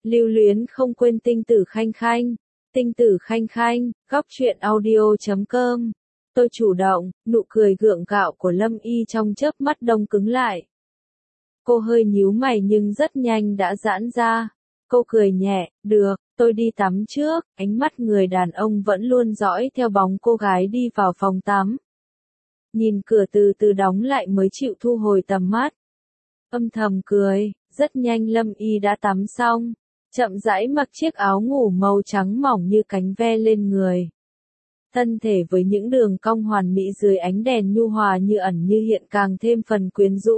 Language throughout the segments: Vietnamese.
Lưu luyến không quên tinh tử khanh khanh. Tinh tử khanh khanh, góc truyện audio.com. Tôi chủ động, nụ cười gượng gạo của Lâm Y trong chớp mắt đông cứng lại. Cô hơi nhíu mày nhưng rất nhanh đã giãn ra. Cô cười nhẹ, được, tôi đi tắm trước. Ánh mắt người đàn ông vẫn luôn dõi theo bóng cô gái đi vào phòng tắm. Nhìn cửa từ từ đóng lại mới chịu thu hồi tầm mắt. Âm thầm cười, rất nhanh Lâm Y đã tắm xong. Chậm rãi mặc chiếc áo ngủ màu trắng mỏng như cánh ve lên người. Thân thể với những đường cong hoàn mỹ dưới ánh đèn nhu hòa như ẩn như hiện càng thêm phần quyến rũ.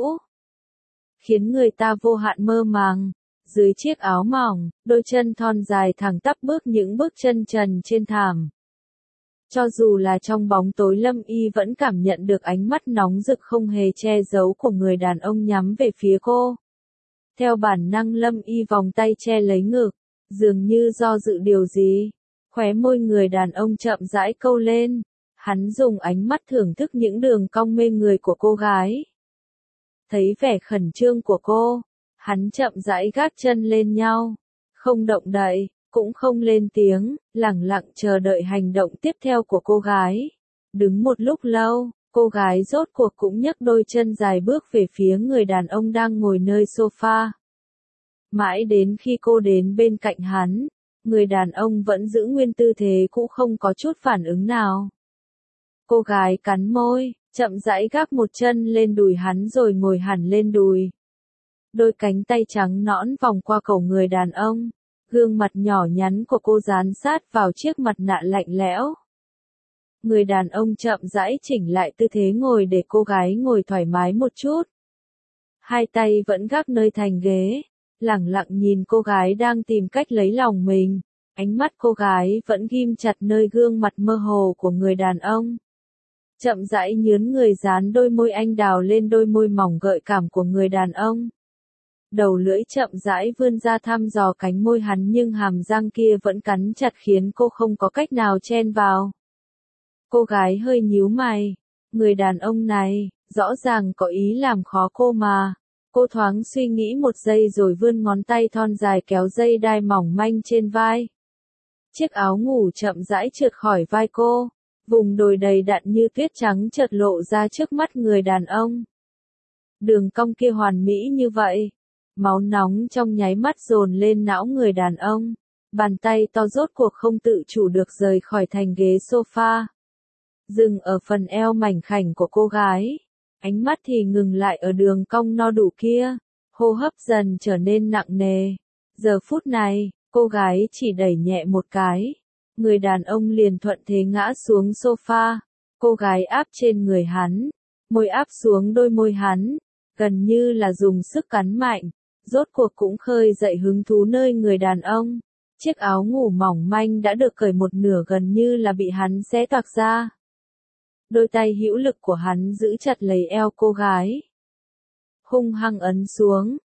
Khiến người ta vô hạn mơ màng. Dưới chiếc áo mỏng, đôi chân thon dài thẳng tắp bước những bước chân trần trên thảm. Cho dù là trong bóng tối Lâm Y vẫn cảm nhận được ánh mắt nóng rực không hề che giấu của người đàn ông nhắm về phía cô. Theo bản năng Lâm Y vòng tay che lấy ngực, dường như do dự điều gì. Khóe môi người đàn ông chậm rãi câu lên, hắn dùng ánh mắt thưởng thức những đường cong mê người của cô gái. Thấy vẻ khẩn trương của cô, hắn chậm rãi gác chân lên nhau, không động đậy, cũng không lên tiếng, lẳng lặng chờ đợi hành động tiếp theo của cô gái. Đứng một lúc lâu, cô gái rốt cuộc cũng nhấc đôi chân dài bước về phía người đàn ông đang ngồi nơi sofa. Mãi đến khi cô đến bên cạnh hắn, người đàn ông vẫn giữ nguyên tư thế cũ không có chút phản ứng nào. Cô gái cắn môi, chậm rãi gác một chân lên đùi hắn rồi ngồi hẳn lên đùi. Đôi cánh tay trắng nõn vòng qua cổ người đàn ông, gương mặt nhỏ nhắn của cô dán sát vào chiếc mặt nạ lạnh lẽo. Người đàn ông chậm rãi chỉnh lại tư thế ngồi để cô gái ngồi thoải mái một chút. Hai tay vẫn gác nơi thành ghế, lẳng lặng nhìn cô gái đang tìm cách lấy lòng mình. Ánh mắt cô gái vẫn ghim chặt nơi gương mặt mơ hồ của người đàn ông. Chậm rãi nhướn người dán đôi môi anh đào lên đôi môi mỏng gợi cảm của người đàn ông. Đầu lưỡi chậm rãi vươn ra thăm dò cánh môi hắn nhưng hàm răng kia vẫn cắn chặt khiến cô không có cách nào chen vào. Cô gái hơi nhíu mày. Người đàn ông này, rõ ràng có ý làm khó cô mà. Cô thoáng suy nghĩ một giây rồi vươn ngón tay thon dài kéo dây đai mỏng manh trên vai. Chiếc áo ngủ chậm rãi trượt khỏi vai cô. Vùng đồi đầy đặn như tuyết trắng chợt lộ ra trước mắt người đàn ông. Đường cong kia hoàn mỹ như vậy. Máu nóng trong nháy mắt dồn lên não người đàn ông. Bàn tay to rốt cuộc không tự chủ được rời khỏi thành ghế sofa. Dừng ở phần eo mảnh khảnh của cô gái. Ánh mắt thì ngừng lại ở đường cong no đủ kia. Hô hấp dần trở nên nặng nề. Giờ phút này, cô gái chỉ đẩy nhẹ một cái. Người đàn ông liền thuận thế ngã xuống sofa. Cô gái áp trên người hắn. Môi áp xuống đôi môi hắn. Gần như là dùng sức cắn mạnh. Rốt cuộc cũng khơi dậy hứng thú nơi người đàn ông. Chiếc áo ngủ mỏng manh đã được cởi một nửa gần như là bị hắn xé toạc ra. Đôi tay hữu lực của hắn giữ chặt lấy eo cô gái. Hung hăng ấn xuống,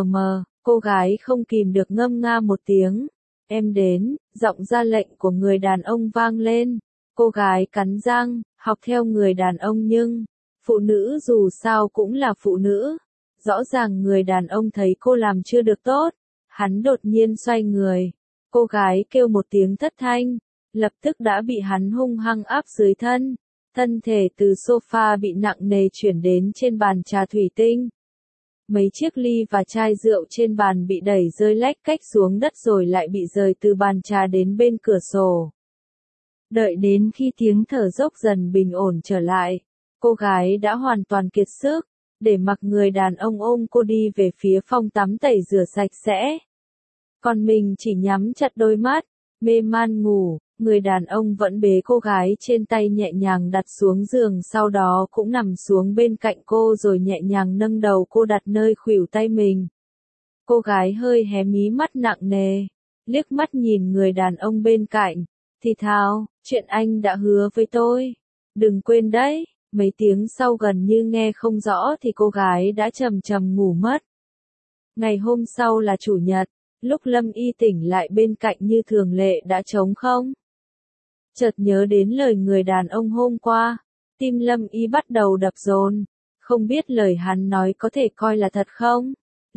cô gái không kìm được ngâm nga một tiếng. Em đến, giọng ra lệnh của người đàn ông vang lên. Cô gái cắn răng, học theo người đàn ông nhưng, phụ nữ dù sao cũng là phụ nữ. Rõ ràng người đàn ông thấy cô làm chưa được tốt. Hắn đột nhiên xoay người. Cô gái kêu một tiếng thất thanh. Lập tức đã bị hắn hung hăng áp dưới thân. Thân thể từ sofa bị nặng nề chuyển đến trên bàn trà thủy tinh. Mấy chiếc ly và chai rượu trên bàn bị đẩy rơi lách cách xuống đất rồi lại bị rời từ bàn trà đến bên cửa sổ. Đợi đến khi tiếng thở dốc dần bình ổn trở lại, cô gái đã hoàn toàn kiệt sức, để mặc người đàn ông ôm cô đi về phía phòng tắm tẩy rửa sạch sẽ. Còn mình chỉ nhắm chặt đôi mắt, mê man ngủ. Người đàn ông vẫn bế cô gái trên tay nhẹ nhàng đặt xuống giường, sau đó cũng nằm xuống bên cạnh cô rồi nhẹ nhàng nâng đầu cô đặt nơi khuỷu tay mình. Cô gái hơi hé mí mắt nặng nề, liếc mắt nhìn người đàn ông bên cạnh, thì thào, chuyện anh đã hứa với tôi. Đừng quên đấy. Mấy tiếng sau gần như nghe không rõ thì cô gái đã trầm trầm ngủ mất. Ngày hôm sau là chủ nhật, lúc Lâm Y tỉnh lại bên cạnh như thường lệ đã trống không. Chợt nhớ đến lời người đàn ông hôm qua, tim Lâm Y bắt đầu đập dồn, không biết lời hắn nói có thể coi là thật không?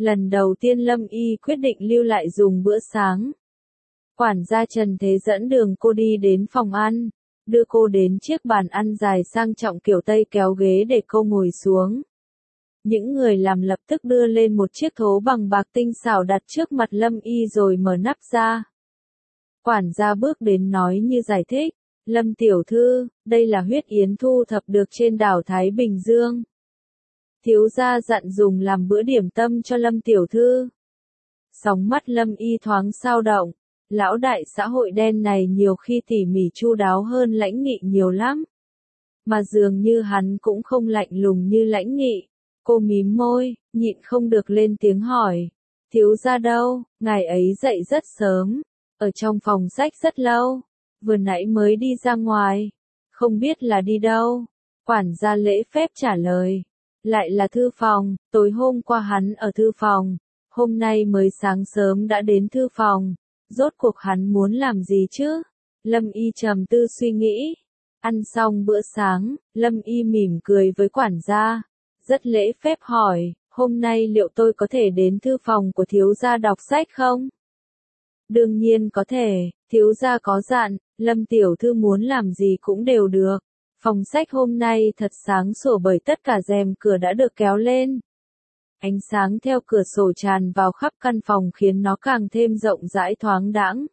Lần đầu tiên Lâm Y quyết định lưu lại dùng bữa sáng. Quản gia Trần Thế dẫn đường cô đi đến phòng ăn, đưa cô đến chiếc bàn ăn dài sang trọng kiểu Tây kéo ghế để cô ngồi xuống. Những người làm lập tức đưa lên một chiếc thố bằng bạc tinh xảo đặt trước mặt Lâm Y rồi mở nắp ra. Quản gia bước đến nói như giải thích, Lâm tiểu thư, đây là huyết yến thu thập được trên đảo Thái Bình Dương. Thiếu gia dặn dùng làm bữa điểm tâm cho Lâm tiểu thư. Sóng mắt Lâm Y thoáng dao động, lão đại xã hội đen này nhiều khi tỉ mỉ chu đáo hơn Lãnh Nghị nhiều lắm. Mà dường như hắn cũng không lạnh lùng như Lãnh Nghị. Cô mím môi, nhịn không được lên tiếng hỏi. Thiếu gia đâu, ngài ấy dậy rất sớm, ở trong phòng sách rất lâu, vừa nãy mới đi ra ngoài, không biết là đi đâu. Quản gia lễ phép trả lời. Lại là thư phòng, tối hôm qua hắn ở thư phòng, hôm nay mới sáng sớm đã đến thư phòng, rốt cuộc hắn muốn làm gì chứ? Lâm Y trầm tư suy nghĩ. Ăn xong bữa sáng, Lâm Y mỉm cười với quản gia, rất lễ phép hỏi, hôm nay liệu tôi có thể đến thư phòng của thiếu gia đọc sách không? Đương nhiên có thể, thiếu gia có dặn, Lâm tiểu thư muốn làm gì cũng đều được. Phòng sách hôm nay thật sáng sủa bởi tất cả rèm cửa đã được kéo lên. Ánh sáng theo cửa sổ tràn vào khắp căn phòng khiến nó càng thêm rộng rãi thoáng đãng.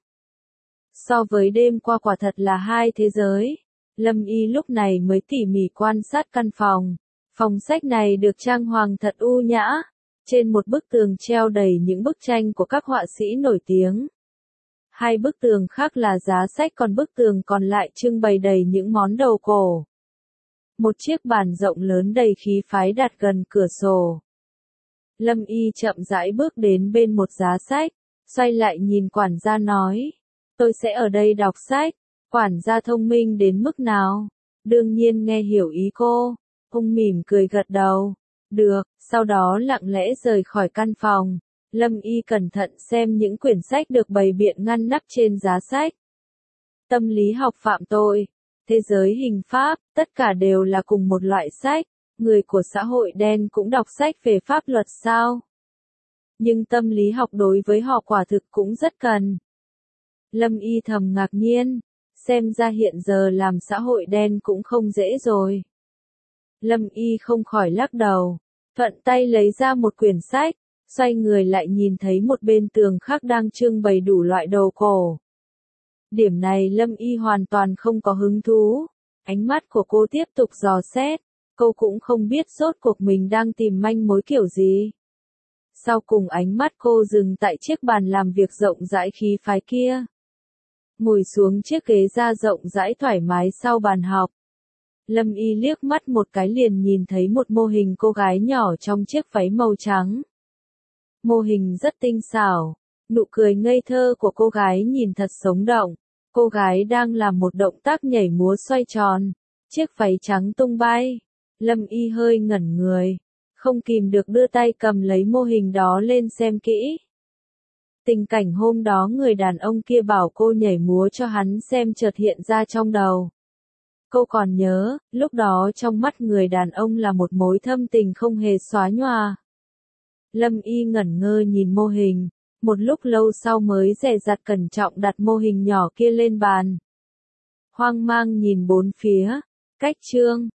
So với đêm qua quả thật là hai thế giới. Lâm Y lúc này mới tỉ mỉ quan sát căn phòng. Phòng sách này được trang hoàng thật u nhã. Trên một bức tường treo đầy những bức tranh của các họa sĩ nổi tiếng. Hai bức tường khác là giá sách, còn bức tường còn lại trưng bày đầy những món đồ cổ. Một chiếc bàn rộng lớn đầy khí phái đặt gần cửa sổ. Lâm Y chậm rãi bước đến bên một giá sách, xoay lại nhìn quản gia nói, tôi sẽ ở đây đọc sách. Quản gia thông minh đến mức nào? Đương nhiên nghe hiểu ý cô. Ông mỉm cười gật đầu. Được, sau đó lặng lẽ rời khỏi căn phòng. Lâm Y cẩn thận xem những quyển sách được bày biện ngăn nắp trên giá sách. Tâm lý học phạm tội, thế giới hình pháp, tất cả đều là cùng một loại sách. Người của xã hội đen cũng đọc sách về pháp luật sao? Nhưng tâm lý học đối với họ quả thực cũng rất cần. Lâm Y thầm ngạc nhiên, xem ra hiện giờ làm xã hội đen cũng không dễ rồi. Lâm Y không khỏi lắc đầu, thuận tay lấy ra một quyển sách, xoay người lại nhìn thấy một bên tường khác đang trưng bày đủ loại đồ cổ. Điểm này Lâm Y hoàn toàn không có hứng thú, ánh mắt của cô tiếp tục dò xét, cô cũng không biết rốt cuộc mình đang tìm manh mối kiểu gì. Sau cùng ánh mắt cô dừng tại chiếc bàn làm việc rộng rãi khí phái kia. Ngồi xuống chiếc ghế da rộng rãi thoải mái sau bàn học. Lâm Y liếc mắt một cái liền nhìn thấy một mô hình cô gái nhỏ trong chiếc váy màu trắng. Mô hình rất tinh xảo, nụ cười ngây thơ của cô gái nhìn thật sống động. Cô gái đang làm một động tác nhảy múa xoay tròn, chiếc váy trắng tung bay. Lâm Y hơi ngẩn người, không kìm được đưa tay cầm lấy mô hình đó lên xem kỹ. Tình cảnh hôm đó người đàn ông kia bảo cô nhảy múa cho hắn xem chợt hiện ra trong đầu. Cô còn nhớ, lúc đó trong mắt người đàn ông là một mối thâm tình không hề xóa nhòa. Lâm Y ngẩn ngơ nhìn mô hình, một lúc lâu sau mới dè dặt cẩn trọng đặt mô hình nhỏ kia lên bàn. Hoang mang nhìn bốn phía, cách chương.